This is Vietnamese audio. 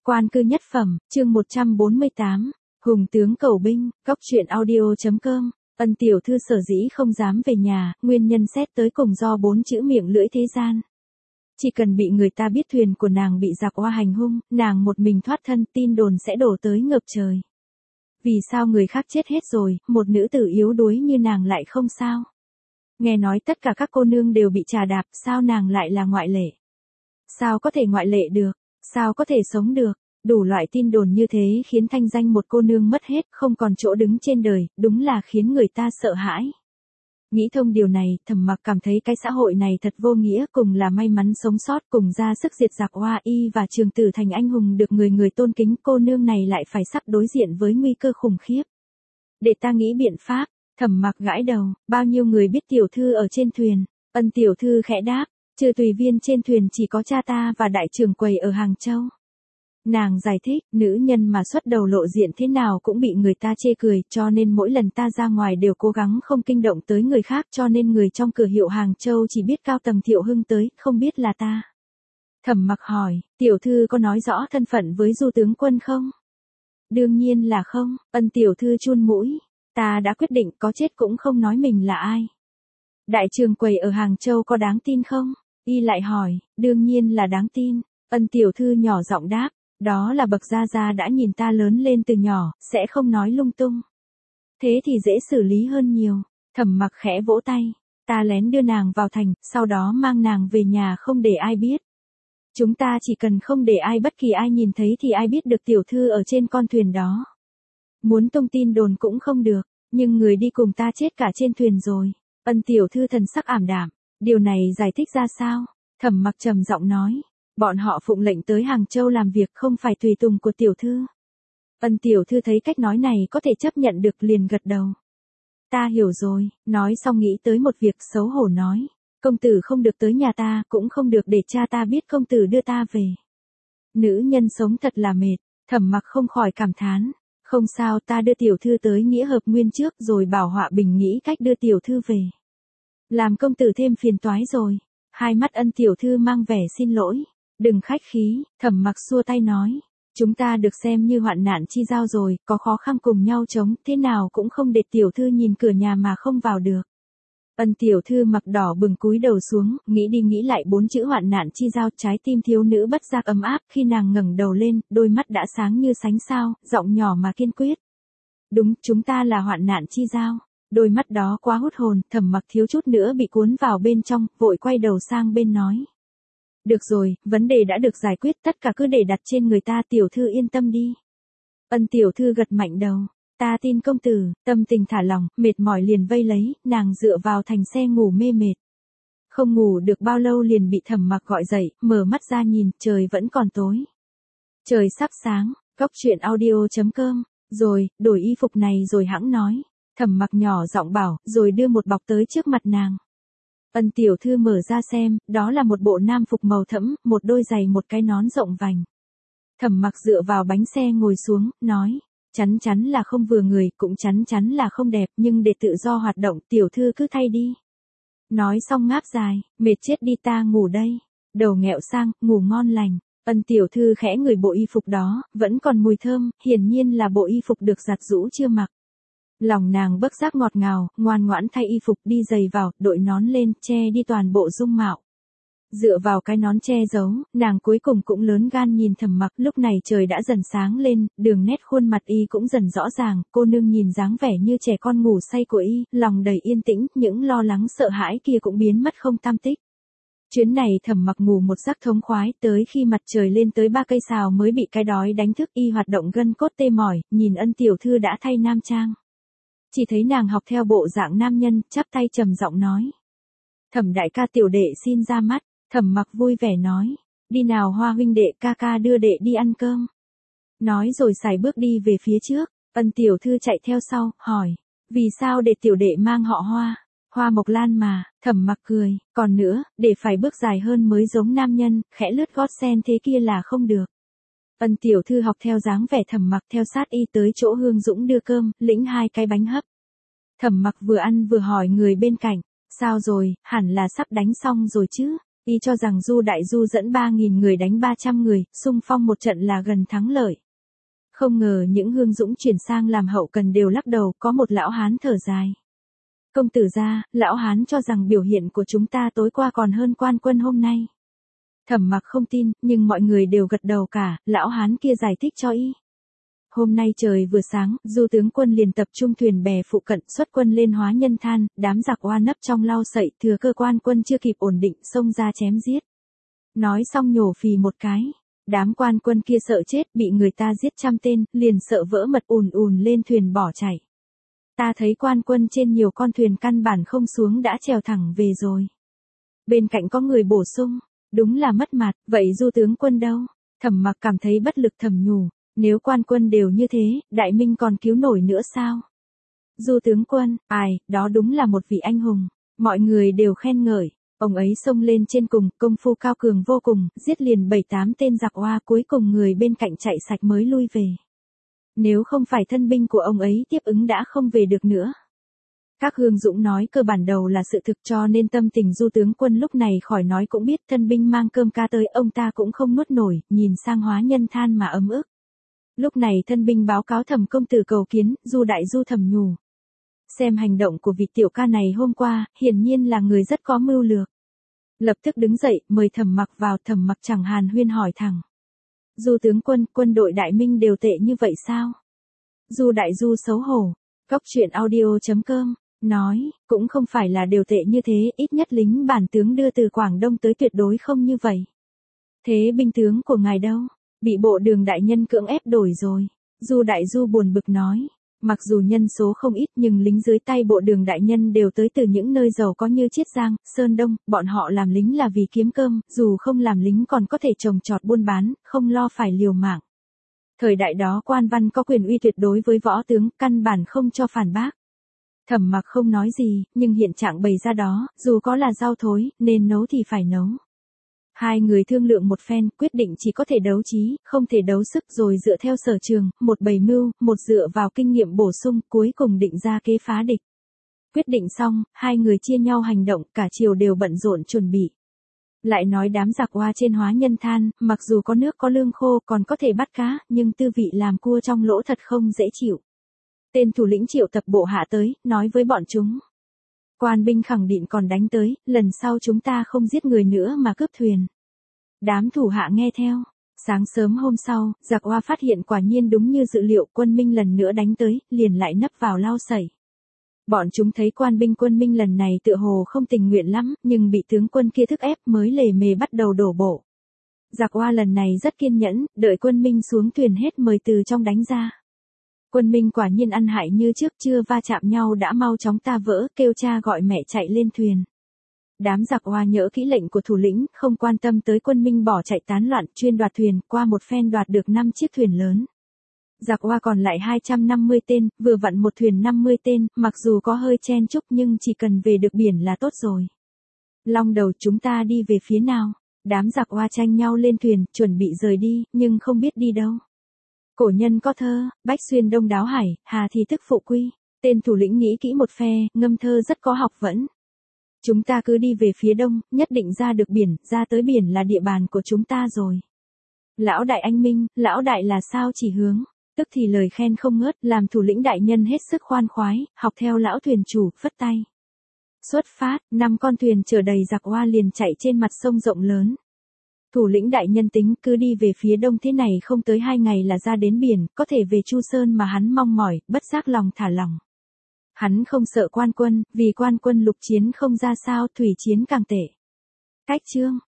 Quan cư nhất phẩm, chương 148, Hùng tướng cầu binh, góc truyện audio.com. Ân tiểu thư sở dĩ không dám về nhà, nguyên nhân xét tới cùng do 4 chữ miệng lưỡi thế gian. Chỉ cần bị người ta biết thuyền của nàng bị giặc oa hành hung, nàng một mình thoát thân, tin đồn sẽ đổ tới ngập trời. Vì sao người khác chết hết rồi, một nữ tử yếu đuối như nàng lại không sao? Nghe nói tất cả các cô nương đều bị trà đạp, sao nàng lại là ngoại lệ? Sao có thể ngoại lệ được? Sao có thể sống được? Đủ loại tin đồn như thế khiến thanh danh một cô nương mất hết, không còn chỗ đứng trên đời, đúng là khiến người ta sợ hãi. Nghĩ thông điều này, Thẩm Mặc cảm thấy cái xã hội này thật vô nghĩa, cùng là may mắn sống sót, cùng ra sức diệt giặc oa y và trường tử thành anh hùng được người người tôn kính, cô nương này lại phải sắp đối diện với nguy cơ khủng khiếp. Để ta nghĩ biện pháp. Thẩm Mặc gãi đầu, bao nhiêu người biết tiểu thư ở trên thuyền? Ân tiểu thư khẽ đáp, trừ tùy viên trên thuyền chỉ có cha ta và đại trưởng quầy ở Hàng Châu. Nàng giải thích, nữ nhân mà xuất đầu lộ diện thế nào cũng bị người ta chê cười, cho nên mỗi lần ta ra ngoài đều cố gắng không kinh động tới người khác, cho nên người trong cửa hiệu Hàng Châu chỉ biết cao tầng Thiệu Hưng tới, không biết là ta. Thẩm Mặc hỏi, tiểu thư có nói rõ thân phận với Du tướng quân không? Đương nhiên là không. Ân tiểu thư chun mũi, ta đã quyết định, có chết cũng không nói mình là ai. Đại trưởng quầy ở Hàng Châu có đáng tin không? Y lại hỏi, đương nhiên là đáng tin. Ân tiểu thư nhỏ giọng đáp, đó là bậc gia gia đã nhìn ta lớn lên từ nhỏ, sẽ không nói lung tung. Thế thì dễ xử lý hơn nhiều. Thẩm Mặc khẽ vỗ tay, ta lén đưa nàng vào thành, sau đó mang nàng về nhà không để ai biết. Chúng ta chỉ cần không để bất kỳ ai nhìn thấy thì ai biết được tiểu thư ở trên con thuyền đó. Muốn tung tin đồn cũng không được, nhưng người đi cùng ta chết cả trên thuyền rồi. Ân tiểu thư thần sắc ảm đạm, điều này giải thích ra sao? Thẩm Mặc trầm giọng nói, bọn họ phụng lệnh tới Hàng Châu làm việc, không phải tùy tùng của tiểu thư. Ân tiểu thư thấy cách nói này có thể chấp nhận được liền gật đầu. Ta hiểu rồi, nói xong nghĩ tới một việc xấu hổ nói, công tử không được tới nhà ta, cũng không được để cha ta biết công tử đưa ta về. Nữ nhân sống thật là mệt. Thẩm Mặc không khỏi cảm thán, không sao, ta đưa tiểu thư tới Nghĩa Hợp Nguyên trước rồi bảo Họa Bình nghĩ cách đưa tiểu thư về. Làm công tử thêm phiền toái rồi. Hai mắt Ân tiểu thư mang vẻ xin lỗi. Đừng khách khí. Thẩm Mặc xua tay nói, chúng ta được xem như hoạn nạn chi giao rồi, có khó khăn cùng nhau chống, thế nào cũng không để tiểu thư nhìn cửa nhà mà không vào được. Ân tiểu thư mặt đỏ bừng cúi đầu xuống, nghĩ đi nghĩ lại 4 chữ hoạn nạn chi giao, trái tim thiếu nữ bất giác ấm áp, khi nàng ngẩng đầu lên, đôi mắt đã sáng như sánh sao, giọng nhỏ mà kiên quyết. Đúng, chúng ta là hoạn nạn chi giao. Đôi mắt đó quá hút hồn, Thẩm Mặc thiếu chút nữa bị cuốn vào bên trong, vội quay đầu sang bên nói. Được rồi, vấn đề đã được giải quyết, tất cả cứ để đặt trên người ta, tiểu thư yên tâm đi. Ân tiểu thư gật mạnh đầu. Ta tin công tử. Tâm tình thả lỏng, mệt mỏi liền vây lấy, nàng dựa vào thành xe ngủ mê mệt. Không ngủ được bao lâu liền bị Thẩm Mặc gọi dậy, mở mắt ra nhìn, trời vẫn còn tối. Trời sắp sáng, góc truyện audio.com, rồi, đổi y phục này rồi hẵng nói. Thẩm Mặc nhỏ giọng bảo, rồi đưa một bọc tới trước mặt nàng. Ân tiểu thư mở ra xem, đó là một bộ nam phục màu thẫm, một đôi giày, một cái nón rộng vành. Thẩm Mặc dựa vào bánh xe ngồi xuống, nói, chắn chắn là không vừa người, cũng chắn chắn là không đẹp, nhưng để tự do hoạt động, tiểu thư cứ thay đi. Nói xong ngáp dài, mệt chết đi, ta ngủ đây. Đầu nghẹo sang, ngủ ngon lành. Ân tiểu thư khẽ ngửi bộ y phục đó, vẫn còn mùi thơm, hiển nhiên là bộ y phục được giặt giũ chưa mặc. Lòng nàng bất giác ngọt ngào, ngoan ngoãn thay y phục, đi giày vào, đội nón lên, che đi toàn bộ dung mạo. Dựa vào cái nón che giấu, nàng cuối cùng cũng lớn gan nhìn Thẩm Mặc. Lúc này trời đã dần sáng lên, đường nét khuôn mặt y cũng dần rõ ràng, cô nương nhìn dáng vẻ như trẻ con ngủ say của y, lòng đầy yên tĩnh, những lo lắng sợ hãi kia cũng biến mất không tăm tích. Chuyến này Thẩm Mặc ngủ một giấc thống khoái, tới khi mặt trời lên tới 3 cây sào mới bị cái đói đánh thức, y hoạt động gân cốt tê mỏi, nhìn Ân tiểu thư đã thay nam trang. Chỉ thấy nàng học theo bộ dạng nam nhân, chắp tay trầm giọng nói. Thẩm đại ca, tiểu đệ xin ra mắt. Thẩm Mặc vui vẻ nói, đi nào Hoa huynh đệ, ca ca đưa đệ đi ăn cơm. Nói rồi sải bước đi về phía trước. Ân tiểu thư chạy theo sau, hỏi, vì sao để tiểu đệ mang họ Hoa? Hoa Mộc Lan mà. Thẩm Mặc cười, còn nữa, để phải bước dài hơn mới giống nam nhân, khẽ lướt gót sen thế kia là không được. Ân tiểu thư học theo dáng vẻ Thẩm Mặc, theo sát y tới chỗ Hương Dũng đưa cơm, lĩnh 2 cái bánh hấp. Thẩm Mặc vừa ăn vừa hỏi người bên cạnh, sao rồi, hẳn là sắp đánh xong rồi chứ? Y cho rằng Du Đại Du dẫn 3.000 người đánh 300 người, xung phong một trận là gần thắng lợi. Không ngờ những hương dũng chuyển sang làm hậu cần đều lắc đầu, có một lão hán thở dài. Công tử gia, lão hán cho rằng biểu hiện của chúng ta tối qua còn hơn quan quân hôm nay. Thẩm Mặc không tin, nhưng mọi người đều gật đầu cả, lão hán kia giải thích cho y. Hôm nay trời vừa sáng, Du tướng quân liền tập trung thuyền bè phụ cận xuất quân lên Hóa Nhân Than, đám giặc oa nấp trong lau sậy, thừa cơ quan quân chưa kịp ổn định, xông ra chém giết. Nói xong nhổ phì một cái. Đám quan quân kia sợ chết, bị người ta giết 100 tên, liền sợ vỡ mật ùn ùn lên thuyền bỏ chạy. Ta thấy quan quân trên nhiều con thuyền căn bản không xuống đã trèo thẳng về rồi. Bên cạnh có người bổ sung, đúng là mất mặt, vậy Du tướng quân đâu? Thẩm Mặc cảm thấy bất lực thầm nhủ, nếu quan quân đều như thế, Đại Minh còn cứu nổi nữa sao? Du tướng quân, đó đúng là một vị anh hùng, mọi người đều khen ngợi. Ông ấy xông lên trên cùng, công phu cao cường vô cùng, giết liền 7-8 tên giặc oa, cuối cùng người bên cạnh chạy sạch mới lui về. Nếu không phải thân binh của ông ấy tiếp ứng đã không về được nữa. Các hương dũng nói cơ bản đầu là sự thực, cho nên tâm tình Du tướng quân lúc này khỏi nói cũng biết, thân binh mang cơm ca tới ông ta cũng không nuốt nổi, nhìn sang Hóa Nhân Than mà ấm ức. Lúc này thân binh báo cáo Thẩm công tử cầu kiến, Du Đại Du thầm nhủ. Xem hành động của vị tiểu ca này hôm qua, hiển nhiên là người rất có mưu lược. Lập tức đứng dậy, mời Thẩm Mặc vào. Thẩm Mặc chẳng hàn huyên hỏi thẳng. Du tướng quân, quân đội Đại Minh đều tệ như vậy sao? Du Đại Du xấu hổ. Góc truyện audio.com nói, cũng không phải là đều tệ như thế, ít nhất lính bản tướng đưa từ Quảng Đông tới tuyệt đối không như vậy. Thế binh tướng của ngài đâu? Bị bộ Đường đại nhân cưỡng ép đổi rồi. Du Đại Du buồn bực nói. Mặc dù nhân số không ít nhưng lính dưới tay bộ Đường đại nhân đều tới từ những nơi giàu có như Chiết Giang, Sơn Đông, bọn họ làm lính là vì kiếm cơm, dù không làm lính còn có thể trồng trọt buôn bán, không lo phải liều mạng. Thời đại đó quan văn có quyền uy tuyệt đối với võ tướng, căn bản không cho phản bác. Thẩm Mặc không nói gì, nhưng hiện trạng bày ra đó, dù có là rau thối, nên nấu thì phải nấu. Hai người thương lượng một phen, quyết định chỉ có thể đấu trí, không thể đấu sức, rồi dựa theo sở trường, một bày mưu, một dựa vào kinh nghiệm bổ sung, cuối cùng định ra kế phá địch. Quyết định xong, hai người chia nhau hành động, cả chiều đều bận rộn chuẩn bị. Lại nói đám giặc oa trên Hóa Nhân Than, mặc dù có nước có lương khô còn có thể bắt cá, nhưng tư vị làm cua trong lỗ thật không dễ chịu. Tên thủ lĩnh triệu tập bộ hạ tới, nói với bọn chúng. Quan binh khẳng định còn đánh tới, lần sau chúng ta không giết người nữa mà cướp thuyền. Đám thủ hạ nghe theo. Sáng sớm hôm sau, giặc oa phát hiện quả nhiên đúng như dự liệu, quân Minh lần nữa đánh tới, liền lại nấp vào lau sẩy. Bọn chúng thấy quan binh quân Minh lần này tựa hồ không tình nguyện lắm, nhưng bị tướng quân kia thúc ép mới lề mề bắt đầu đổ bộ. Giặc oa lần này rất kiên nhẫn, đợi quân Minh xuống thuyền hết mời từ trong đánh ra. Quân Minh quả nhiên ăn hại như trước, chưa va chạm nhau đã mau chóng ta vỡ, kêu cha gọi mẹ chạy lên thuyền. Đám giặc oa nhớ kỹ lệnh của thủ lĩnh, không quan tâm tới quân Minh bỏ chạy tán loạn, chuyên đoạt thuyền, qua một phen đoạt được 5 chiếc thuyền lớn. Giặc oa còn lại 250 tên, vừa vặn một thuyền 50 tên, mặc dù có hơi chen chúc nhưng chỉ cần về được biển là tốt rồi. Long Đầu, chúng ta đi về phía nào? Đám giặc oa tranh nhau lên thuyền, chuẩn bị rời đi, nhưng không biết đi đâu. Cổ nhân có thơ, Bách xuyên đông đáo hải, hà thì tức phụ quy. Tên thủ lĩnh nghĩ kỹ một phe, ngâm thơ rất có học vấn. Chúng ta cứ đi về phía đông, nhất định ra được biển, ra tới biển là địa bàn của chúng ta rồi. Lão đại anh minh, lão đại là sao chỉ hướng. Tức thì lời khen không ngớt, làm thủ lĩnh đại nhân hết sức khoan khoái, học theo lão thuyền chủ, phất tay. Xuất phát, 5 con thuyền chở đầy giặc oa liền chạy trên mặt sông rộng lớn. Thủ lĩnh đại nhân tính cứ đi về phía đông thế này không tới 2 ngày là ra đến biển, có thể về Chu Sơn mà hắn mong mỏi, bất giác lòng thả lòng. Hắn không sợ quan quân, vì quan quân lục chiến không ra sao, thủy chiến càng tệ. Cách chương